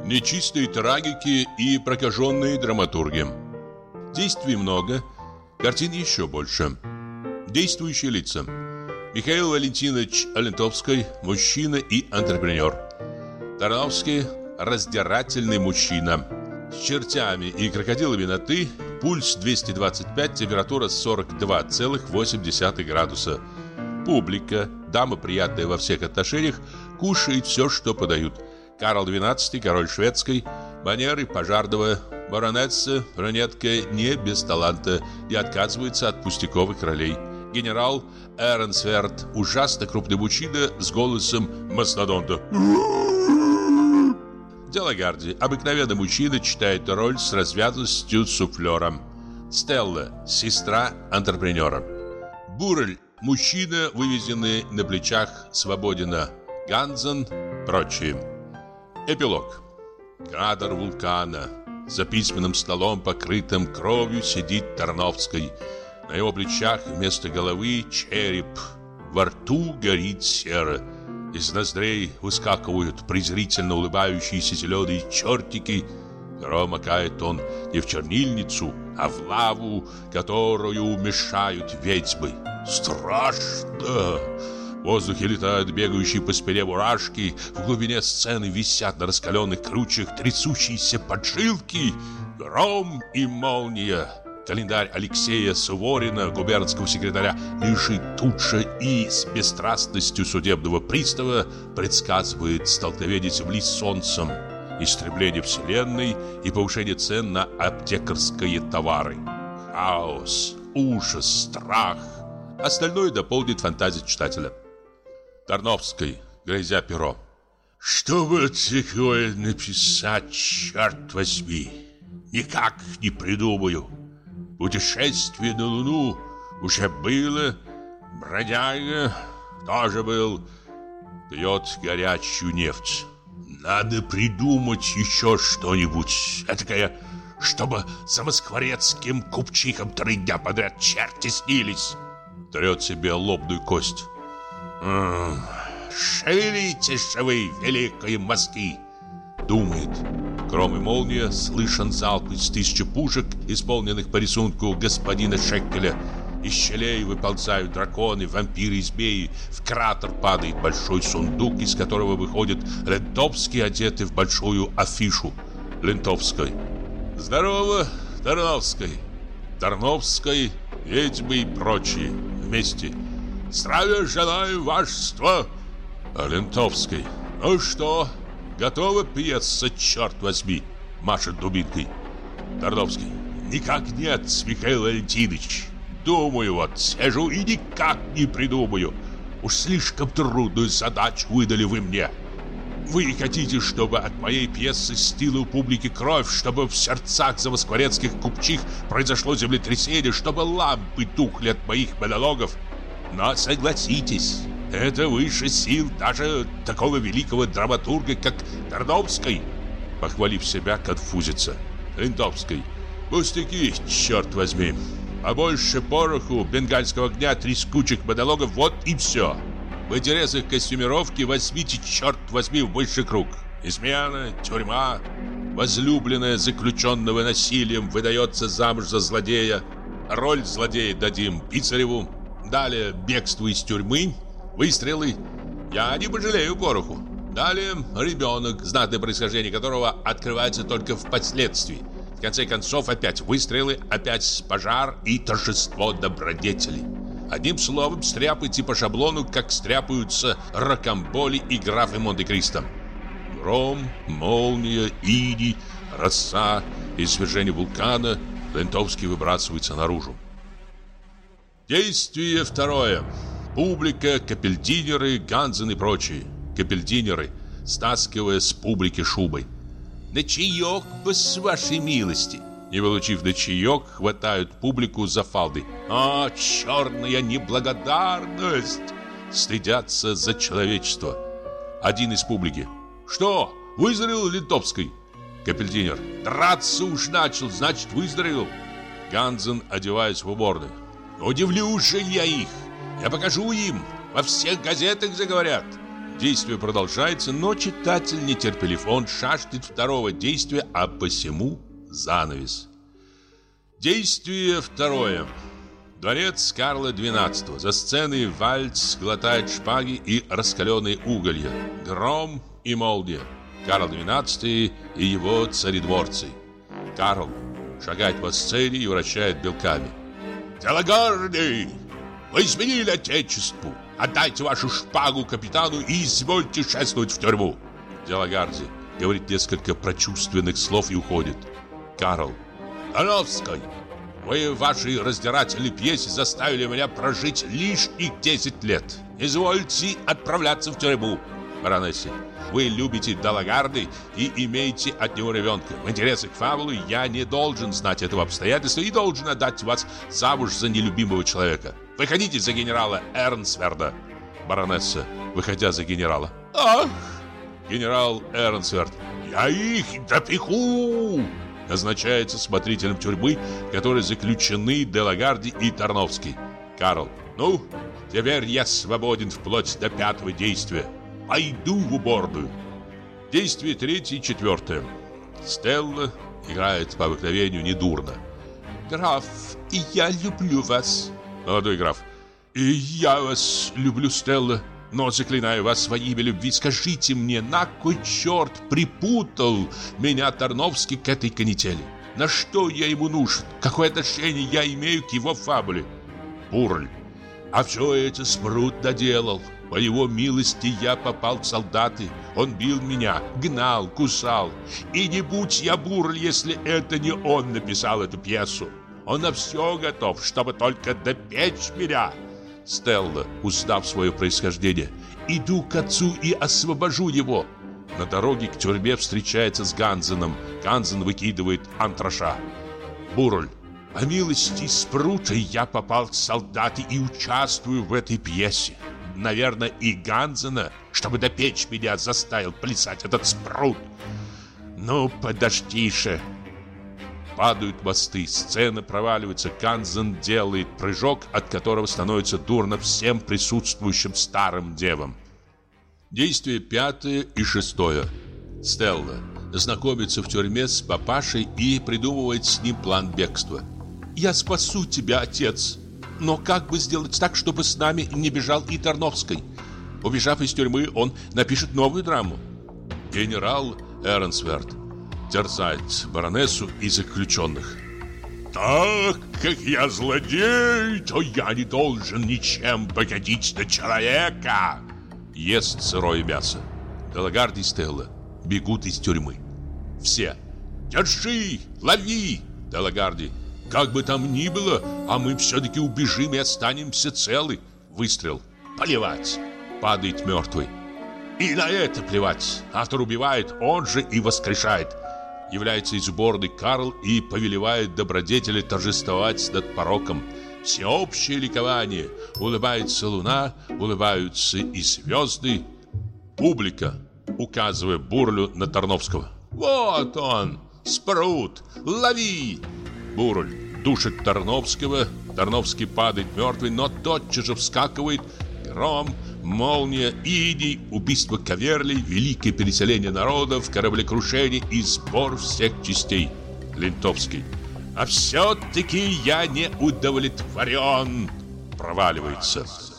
Нечистые трагики и прокаженные драматурги. Действий много, картин еще больше. Действующие лица. Михаил Валентинович Лентовский, мужчина и антрепренер. Тарновский, раздирательный мужчина. С чертями и крокодилами на «ты», пульс 225, температура 42,8 градуса. Публика, дама приятная во всех отношениях, кушает все, что подают. Карл XII, король шведской, манеры пожарного, баронесса, брюнетка не без таланта, не отказывается от пустяковых ролей. Генерал Эренсверт, ужасно крупный мужчина с голосом мастодонта. Делагарди, обыкновенный мужчина, читает роль с развязностью суфлера. Стелла, сестра антрепренера. Бурель, мужчина, вывезенный на плечах Свободина. Ганзен, прочие. Эпилог. Кратер вулкана. За письменным столом, покрытым кровью, сидит Тарновский. На его плечах вместо головы череп. Во рту горит сера. Из ноздрей выскакивают презрительно улыбающиеся зеленые чертики. Перо макает он не в чернильницу, а в лаву, которую мешают ведьмы. Страшно! В воздухе летают бегающие по спине мурашки. В глубине сцены висят на раскаленных крючьях трясущиеся поджилки. Гром и молния. Календарь Алексея Суворина, губернского секретаря, лежит тут же и с бесстрастностью судебного пристава предсказывает столкновение Земли с Солнцем, истребление Вселенной и повышение цен на аптекарские товары. Хаос, ужас, страх. Остальное дополнит фантазия читателя. Тарновский, грызя перо. Что бы такое написать, черт возьми? Никак не придумаю. Путешествие на Луну уже было. Бродяга тоже был. Пьет горячую нефть. Надо придумать еще что-нибудь этакое, чтобы за москворецким купчихам 3 дня подряд черти снились. Трет себе лобную кость. Шевелитесь же вы, великие мозги, думает. Гром и молния, слышен залп из 1000 пушек, исполненных по рисунку господина Шеккеля. Из щелей выползают драконы, вампиры и змеи. В кратер падает большой сундук, из которого выходит Лентовский, одетый в большую афишу. Лентовской. Здорово, Тарновской. Тарновской, ведьмы и прочие. Вместе. Здравия желаю, вашество. А Лентовской. Ну что, готова пьеса, черт возьми? Машет дубинкой. Тарновский. Никак нет, Михаил Валентинович. Думаю, вот сижу и никак не придумаю. Уж слишком трудную задачу выдали вы мне. Вы хотите, чтобы от моей пьесы стыла у публики кровь, чтобы в сердцах замоскворецких купчих произошло землетрясение, чтобы лампы тухли от моих монологов. Но согласитесь, это выше сил даже такого великого драматурга, как Тарновский. Похвалив себя, конфузится. Лентовский. Пустяки, черт возьми. Побольше пороху, бенгальского огня, трескучих монологов, вот и все. В интересах костюмировки возьмите, черт возьми, в больший круг. Измена, тюрьма, возлюбленная заключенного насилием выдается замуж за злодея. Роль злодея дадим Писареву. Далее бегство из тюрьмы, выстрелы. Я не пожалею пороху. Далее ребенок, знатное происхождение которого открывается только впоследствии. В конце концов опять выстрелы, опять пожар и торжество добродетели. Одним словом, стряпайте по шаблону, как стряпаются Рокамболи и графы Монте-Кристо. Гром, молния, иди, роса, извержение вулкана. Лентовский выбрасывается наружу. Действие второе. Публика, капельдинеры, Ганзен и прочие. Капельдинеры, стаскивая с публики шубой. «На чаек бы, с вашей милости!» Не получив на чаек, хватают публику за фалды. «А, черная неблагодарность!» Стыдятся за человечество. Один из публики. «Что, выздоровел Лентовский?» Капельдинер. «Драться уж начал, значит, выздоровел!» Ганзен, одеваясь в уборной. «Удивлю же я их! Я покажу им! Во всех газетах заговорят! Действие продолжается, но читатель нетерпелив. Он жаждет второго действия, а посему занавес. Действие второе. Дворец Карла XII. За сценой вальц глотает шпаги и раскаленные уголья. Гром и молния. Карл XII и его царедворцы. Карл шагает по сцене и вращает белками. «Делагарди, вы изменили отечеству! Отдайте вашу шпагу капитану и извольте шествовать в тюрьму!» Делагарди говорит несколько прочувственных слов и уходит. Карл: «Тарновской, вы в вашей раздирательной пьесе заставили меня прожить лишних 10 лет. Извольте отправляться в тюрьму!» Баронессе: «Вы любите Делагарди и имеете от него ребенка. В интересах фабулы я не должен знать этого обстоятельства и должен отдать вас замуж за нелюбимого человека. Выходите за генерала Эрнсверда». Баронесса, выходя за генерала: «Ах!» Генерал Эрнсверд: «Я их допеку!» Назначается смотрителем тюрьмы, в которой заключены Делагарди и Тарновский. Карл: «Ну, теперь я свободен вплоть до 5-го действия. Пойду в уборную». Действие 3 и 4. Стелла играет по обыкновению недурно. «Граф, и я люблю вас». Молодой граф: «И я вас люблю, Стелла. Но, заклинаю вас во имя любви, скажите мне, на кой черт припутал меня Тарновский к этой канители? На что я ему нужен? Какое отношение я имею к его фабуле?» Бурль: «А все это Спрут доделал. По его милости я попал в солдаты. Он бил меня, гнал, кусал. И не будь я Бурль, если это не он написал эту пьесу. Он на все готов, чтобы только допечь меня». Стелла, узнав свое происхождение: «Иду к отцу и освобожу его». На дороге к тюрьме встречается с Ганзеном. Ганзен выкидывает антраша. Бурль: «По милости Спрута я попал в солдаты и участвую в этой пьесе. Наверное, и Ганзена, чтобы допечь меня, заставил плясать этот Спрут. Ну, подожди-ше». Падают мосты, сцена проваливается. Ганзен делает прыжок, от которого становится дурно всем присутствующим старым девам. Действие 5 и 6. Стелла знакомится в тюрьме с папашей и придумывает с ним план бегства. «Я спасу тебя, отец. Но как бы сделать так, чтобы с нами не бежал и Тарновский? Убежав из тюрьмы, он напишет новую драму». Генерал Эрнсверд терзает баронессу и заключенных. «Так как я злодей, то я не должен ничем погодить на человека». Ест сырое мясо. Делагарди и Стелла бегут из тюрьмы. Все: «Держи! Лови!» Делагарди: «Как бы там ни было, а мы все-таки убежим и останемся целы». Выстрел. «Плевать!» Падает мертвый. «И на это плевать!» Автор убивает, он же и воскрешает. Является из уборной Карл и повелевает добродетели торжествовать над пороком. Всеобщее ликование. Улыбается луна, улыбаются и звезды. Публика, указывая Бурлю на Тарновского: «Вот он, Спрут, лови!» Бурль душит Тарновского. Тарновский падает мертвый, но тотчас же вскакивает. Гром, молния, идей, убийство Каверлей, великое переселение народов, кораблекрушение и сбор всех частей. Лентовский: «А все-таки я не удовлетворен». Проваливается.